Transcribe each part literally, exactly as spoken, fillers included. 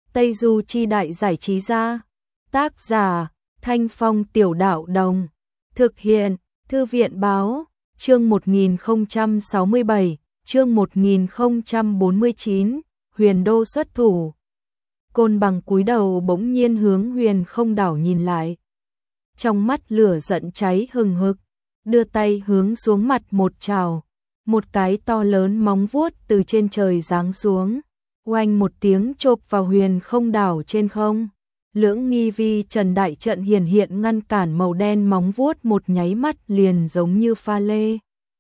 Tây Du Chi Đại Giải Trí Gia. Tác giả Thanh Phong Tiểu Đạo Đồng. Thực hiện Thư viện Báo. Chương một nghìn không trăm sáu mươi bảy, chương một nghìn không trăm bốn mươi chín, Huyền Đô xuất thủ. Côn Bằng cúi đầu bỗng nhiên hướng Huyền Không Đảo nhìn lại. Trong mắt lửa giận cháy hừng hực, đưa tay hướng xuống mặt một trào, một cái to lớn móng vuốt từ trên trời giáng xuống, oanh một tiếng chộp vào Huyền Không Đảo trên không. Lưỡng nghi vi trần đại trận hiển hiện ngăn cản màu đen móng vuốt một nháy mắt liền giống như pha lê.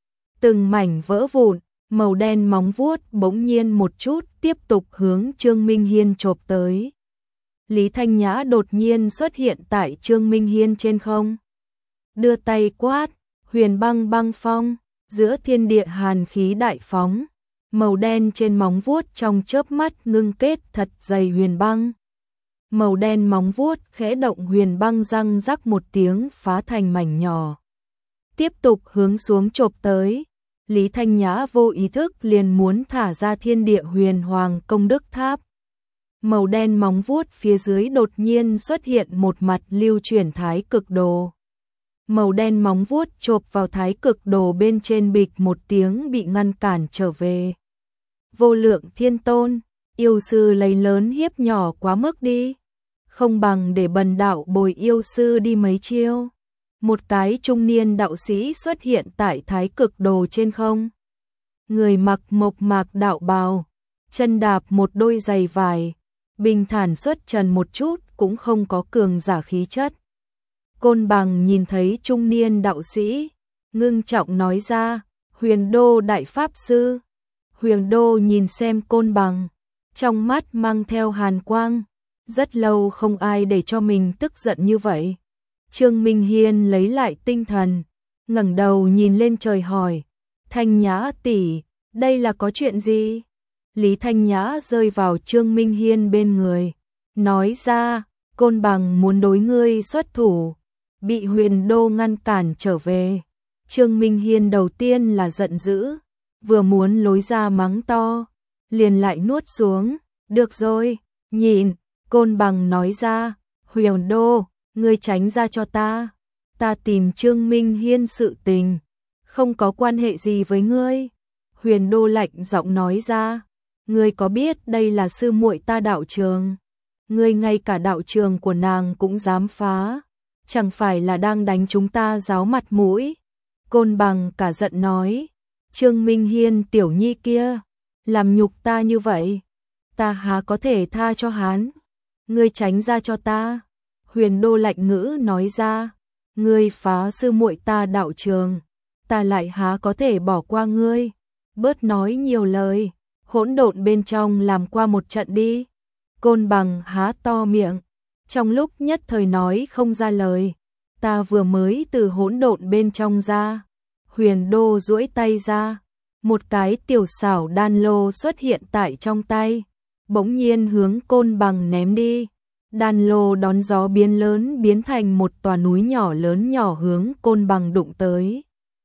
Từng mảnh vỡ vụn, màu đen móng vuốt bỗng nhiên một chút tiếp tục hướng Trương Minh Hiên chộp tới. Lý Thanh Nhã đột nhiên xuất hiện tại Trương Minh Hiên trên không. Đưa tay quát, huyền băng băng phong, giữa thiên địa hàn khí đại phóng. Màu đen trên móng vuốt trong chớp mắt ngưng kết thật dày huyền băng. Màu đen móng vuốt khẽ động huyền băng răng rắc một tiếng phá thành mảnh nhỏ. Tiếp tục hướng xuống chộp tới. Lý Thanh Nhã vô ý thức liền muốn thả ra thiên địa huyền hoàng công đức tháp. Màu đen móng vuốt phía dưới đột nhiên xuất hiện một mặt lưu chuyển thái cực đồ. Màu đen móng vuốt chộp vào thái cực đồ bên trên bịch một tiếng bị ngăn cản trở về. Vô Lượng Thiên Tôn, yêu sư lấy lớn hiếp nhỏ quá mức đi. Không bằng để bần đạo bồi yêu sư đi mấy chiêu. Một cái trung niên đạo sĩ xuất hiện tại thái cực đồ trên không. Người mặc mộc mạc đạo bào, chân đạp một đôi giày vải, bình thản xuất trần một chút cũng không có cường giả khí chất. Côn Bằng nhìn thấy trung niên đạo sĩ, ngưng trọng nói ra, Huyền Đô Đại Pháp Sư. Huyền Đô nhìn xem Côn Bằng, trong mắt mang theo hàn quang. Rất lâu không ai để cho mình tức giận như vậy. Trương Minh Hiên lấy lại tinh thần, ngẩng đầu nhìn lên trời hỏi, Thanh Nhã tỷ, đây là có chuyện gì? Lý Thanh Nhã rơi vào Trương Minh Hiên bên người, nói ra, Côn Bằng muốn đối ngươi xuất thủ, bị Huyền Đô ngăn cản trở về. Trương Minh Hiên đầu tiên là giận dữ, vừa muốn lối ra mắng to, liền lại nuốt xuống, được rồi, nhịn. Côn Bằng nói ra, Huyền Đô, ngươi tránh ra cho ta, ta tìm Trương Minh Hiên sự tình, không có quan hệ gì với ngươi. Huyền Đô lạnh giọng nói ra, ngươi có biết đây là sư muội ta đạo trường, ngươi ngay cả đạo trường của nàng cũng dám phá, chẳng phải là đang đánh chúng ta ráo mặt mũi. Côn Bằng cả giận nói, Trương Minh Hiên tiểu nhi kia, làm nhục ta như vậy, ta há có thể tha cho hắn. Ngươi tránh ra cho ta. Huyền Đô lạnh ngữ nói ra, ngươi phá sư muội ta đạo trường, ta lại há có thể bỏ qua ngươi. Bớt nói nhiều lời, hỗn độn bên trong làm qua một trận đi. Côn Bằng há to miệng, trong lúc nhất thời nói không ra lời. Ta vừa mới từ hỗn độn bên trong ra. Huyền Đô duỗi tay ra, một cái tiểu xảo đan lô xuất hiện tại trong tay, bỗng nhiên hướng Côn Bằng ném đi. Đan lô đón gió biến lớn biến thành một tòa núi nhỏ lớn nhỏ hướng Côn Bằng đụng tới.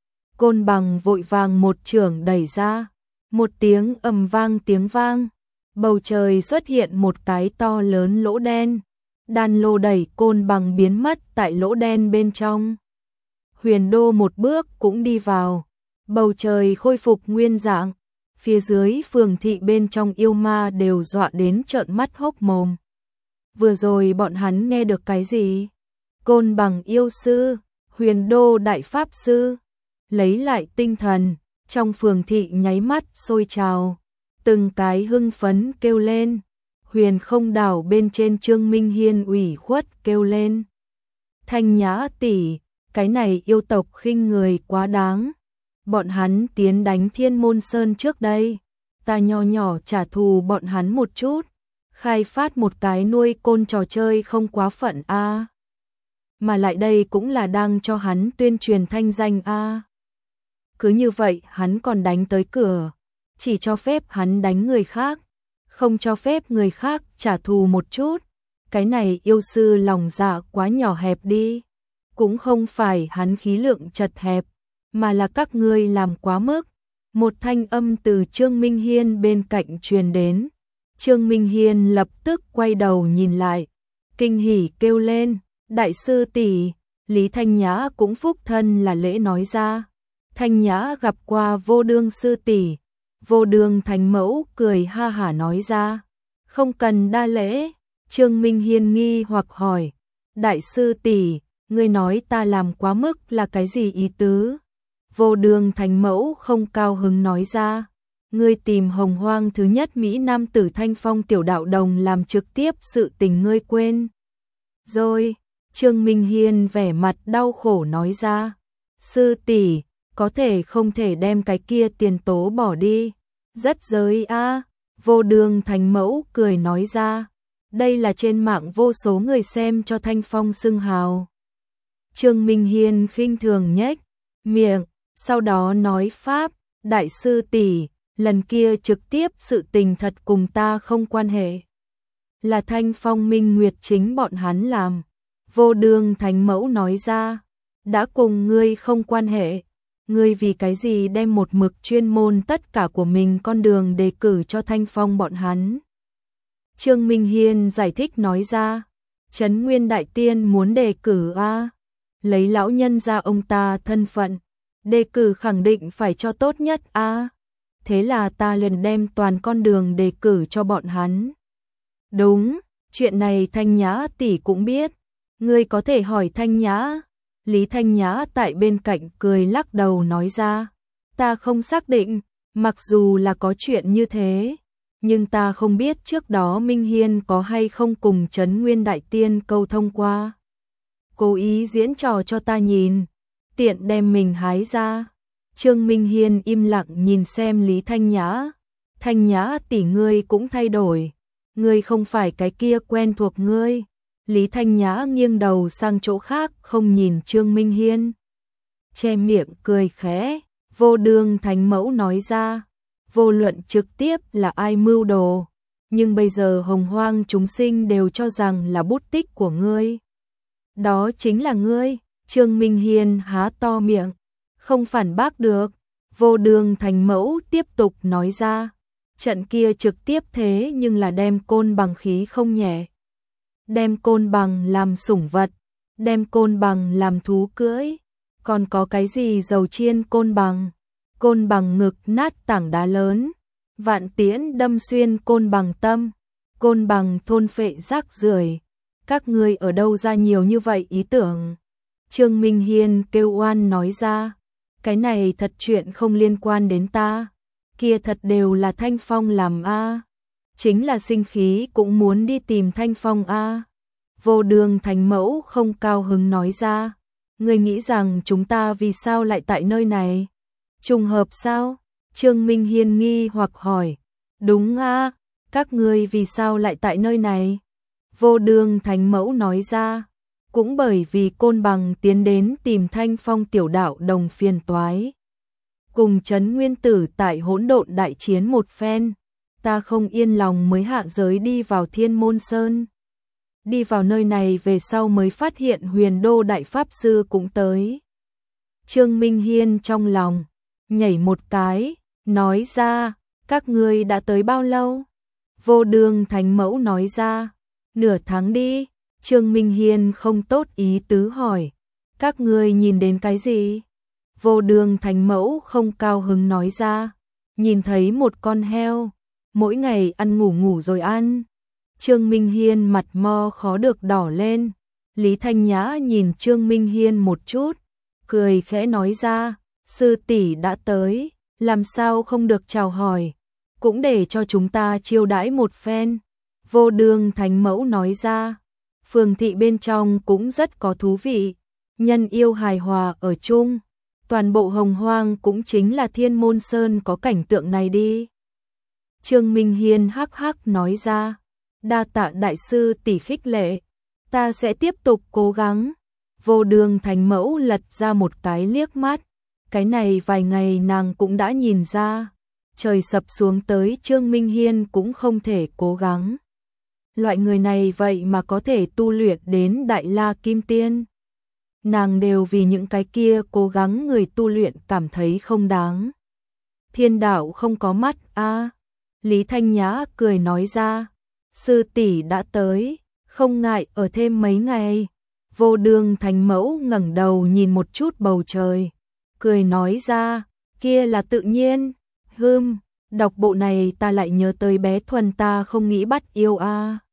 Côn Bằng vội vàng một chưởng đẩy ra, một tiếng ầm vang tiếng vang, bầu trời xuất hiện một cái to lớn lỗ đen. Đan lô đẩy Côn Bằng biến mất tại lỗ đen bên trong. Huyền Đô một bước cũng đi vào, bầu trời khôi phục nguyên dạng. Phía dưới phường thị bên trong yêu ma đều dọa đến trợn mắt hốc mồm. Vừa rồi bọn hắn nghe được cái gì? Côn Bằng yêu sư, Huyền Đô Đại Pháp Sư. Lấy lại tinh thần, trong phường thị nháy mắt sôi trào, từng cái hưng phấn kêu lên. Huyền Không Đảo bên trên Trương Minh Hiên ủy khuất kêu lên, Thanh Nhã tỷ, cái này yêu tộc khinh người quá đáng. Bọn hắn tiến đánh Thiên Môn Sơn trước đây, ta nho nhỏ trả thù bọn hắn một chút, khai phát một cái nuôi côn trò chơi không quá phận a. À. Mà lại đây cũng là đang cho hắn tuyên truyền thanh danh a. À. Cứ như vậy hắn còn đánh tới cửa, chỉ cho phép hắn đánh người khác, không cho phép người khác trả thù một chút. Cái này yêu sư lòng dạ quá nhỏ hẹp đi, cũng không phải hắn khí lượng chật hẹp, mà là các ngươi làm quá mức. Một thanh âm từ Trương Minh Hiên bên cạnh truyền đến, Trương Minh Hiên lập tức quay đầu nhìn lại, kinh hỉ kêu lên, đại sư tỷ. Lý Thanh Nhã cũng phúc thân là lễ nói ra, Thanh Nhã gặp qua Vô Đương sư tỷ. Vô Đương Thánh Mẫu cười ha hả nói ra, không cần đa lễ. Trương Minh Hiên nghi hoặc hỏi, đại sư tỷ, ngươi nói ta làm quá mức là cái gì ý tứ? Vô Đương Thánh Mẫu không cao hứng nói ra, ngươi tìm Hồng Hoang thứ nhất Mỹ Nam tử Thanh Phong tiểu đạo đồng làm trực tiếp sự tình ngươi quên rồi. Trương Minh Hiên vẻ mặt đau khổ nói ra, sư tỷ, có thể không thể đem cái kia tiền tố bỏ đi, rất giới a. À. Vô Đương Thánh Mẫu cười nói ra, đây là trên mạng vô số người xem cho Thanh Phong xưng hào. Trương Minh Hiên khinh thường nhếch miệng, sau đó nói pháp, đại sư tỷ, lần kia trực tiếp sự tình thật cùng ta không quan hệ, là Thanh Phong Minh Nguyệt chính bọn hắn làm. Vô Đương Thánh Mẫu nói ra, đã cùng ngươi không quan hệ, ngươi vì cái gì đem một mực chuyên môn tất cả của mình con đường đề cử cho Thanh Phong bọn hắn. Trương Minh Hiên giải thích nói ra, Trấn Nguyên Đại Tiên muốn đề cử a, lấy lão nhân ra ông ta thân phận, đề cử khẳng định phải cho tốt nhất a, thế là ta liền đem toàn con đường đề cử cho bọn hắn. Đúng, chuyện này Thanh Nhã tỷ cũng biết, ngươi có thể hỏi Thanh Nhã. Lý Thanh Nhã tại bên cạnh cười lắc đầu nói ra, ta không xác định, mặc dù là có chuyện như thế, nhưng ta không biết trước đó Minh Hiên có hay không cùng Trấn Nguyên Đại Tiên câu thông qua. Cố ý diễn trò cho ta nhìn, tiện đem mình hái ra. Trương Minh Hiên im lặng nhìn xem Lý Thanh Nhã. Thanh Nhã tỷ ngươi cũng thay đổi, ngươi không phải cái kia quen thuộc ngươi. Lý Thanh Nhã nghiêng đầu sang chỗ khác không nhìn Trương Minh Hiên. Che miệng cười khẽ, Vô Đương Thánh Mẫu nói ra, vô luận trực tiếp là ai mưu đồ, nhưng bây giờ Hồng Hoang chúng sinh đều cho rằng là bút tích của ngươi. Đó chính là ngươi. Trương Minh Hiên há to miệng, không phản bác được. Vô Đương Thánh Mẫu tiếp tục nói ra, trận kia trực tiếp thế nhưng là đem Côn Bằng khí không nhẹ. Đem Côn Bằng làm sủng vật, đem Côn Bằng làm thú cưỡi, còn có cái gì dầu chiên Côn Bằng. Côn Bằng ngực nát tảng đá lớn, vạn tiễn đâm xuyên Côn Bằng tâm, Côn Bằng thôn phệ rác rưởi. Các ngươi ở đâu ra nhiều như vậy ý tưởng? Trương Minh Hiên kêu oan nói ra, cái này thật chuyện không liên quan đến ta, kia thật đều là Thanh Phong làm a, chính là sinh khí cũng muốn đi tìm Thanh Phong a. Vô Đương Thánh Mẫu không cao hứng nói ra, ngươi nghĩ rằng chúng ta vì sao lại tại nơi này? Trùng hợp sao? Trương Minh Hiên nghi hoặc hỏi, đúng a, các ngươi vì sao lại tại nơi này? Vô Đương Thánh Mẫu nói ra, cũng bởi vì Côn Bằng tiến đến tìm Thanh Phong tiểu đạo đồng phiền toái. Cùng Trấn Nguyên Tử tại hỗn độn đại chiến một phen, ta không yên lòng mới hạ giới đi vào Thiên Môn Sơn. Đi vào nơi này về sau mới phát hiện Huyền Đô Đại Pháp Sư cũng tới. Trương Minh Hiên trong lòng nhảy một cái, nói ra, các ngươi đã tới bao lâu? Vô Đương Thánh Mẫu nói ra, nửa tháng đi. Trương Minh Hiên không tốt ý tứ hỏi, các ngươi nhìn đến cái gì? Vô Đương Thánh Mẫu không cao hứng nói ra, nhìn thấy một con heo, mỗi ngày ăn ngủ ngủ rồi ăn. Trương Minh Hiên mặt mo khó được đỏ lên. Lý Thanh Nhã nhìn Trương Minh Hiên một chút, cười khẽ nói ra, sư tỷ đã tới, làm sao không được chào hỏi, cũng để cho chúng ta chiêu đãi một phen. Vô Đương Thánh Mẫu nói ra, phường thị bên trong cũng rất có thú vị, nhân yêu hài hòa ở chung, toàn bộ Hồng Hoang cũng chính là Thiên Môn Sơn có cảnh tượng này đi. Trương Minh Hiên hắc hắc nói ra, đa tạ đại sư tỷ khích lệ, ta sẽ tiếp tục cố gắng. Vô Đương Thánh Mẫu lật ra một cái liếc mắt, cái này vài ngày nàng cũng đã nhìn ra, trời sập xuống tới Trương Minh Hiên cũng không thể cố gắng. Loại người này vậy mà có thể tu luyện đến Đại La Kim Tiên. Nàng đều vì những cái kia cố gắng người tu luyện cảm thấy không đáng. Thiên đạo không có mắt a. À. Lý Thanh Nhã cười nói ra, sư tỷ đã tới, không ngại ở thêm mấy ngày. Vô Đường Thánh Mẫu ngẩng đầu nhìn một chút bầu trời, cười nói ra, kia là tự nhiên. Hừm, đọc bộ này ta lại nhớ tới bé Thuần ta không nghĩ bắt yêu a.